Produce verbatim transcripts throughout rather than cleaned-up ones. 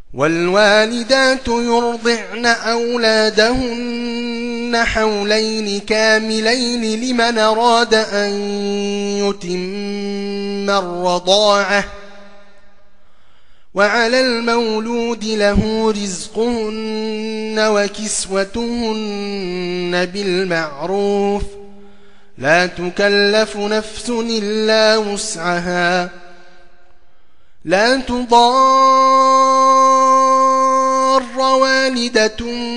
والوالدات يرضعن أولادهن حولين كاملين لمن أراد أن يتم الرضاعة وعلى المولود له رزقهن وكسوتهن بالمعروف لا تكلف نفس إلا وسعها لا تضار والدة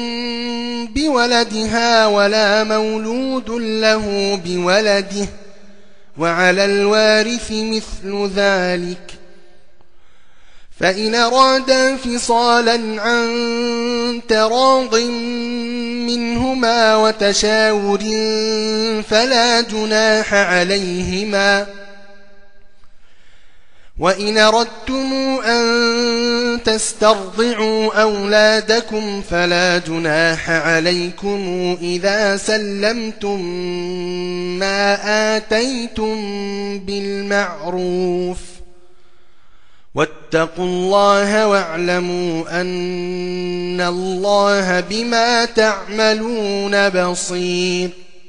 بولدها ولا مولود له بولده وعلى الوارث مثل ذلك فإن أرادا فصالا عن تراض منهما وتشاور فلا جناح عليهما وإن أردتم أن تسترضعوا أولادكم فلا جناح عليكم إذا سلمتم ما آتيتم بالمعروف واتقوا الله واعلموا أن الله بما تعملون بصير.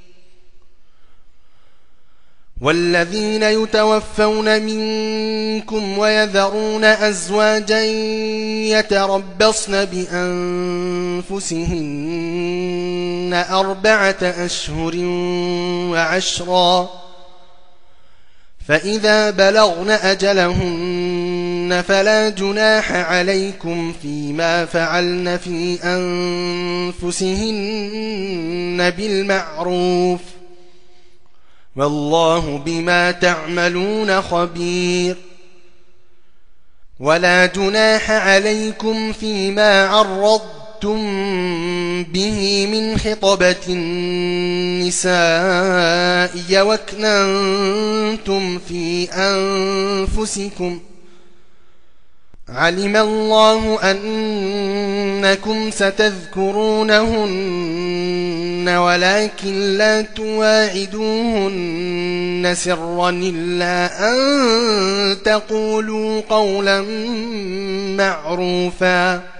والذين يتوفون منكم ويذرون أزواجا يتربصن بأنفسهن أربعة أشهر وعشرا فإذا بلغن أجلهن فلا جناح عليكم فيما فعلن في أنفسهن بالمعروف والله بما تعملون خبير. ولا جناح عليكم فيما عرضتم به من خطبة النساء واكننتم في أنفسكم علم الله أنكم ستذكرونهن ولكن لا تواعدوهن سرا إلا أن تقولوا قولا معروفا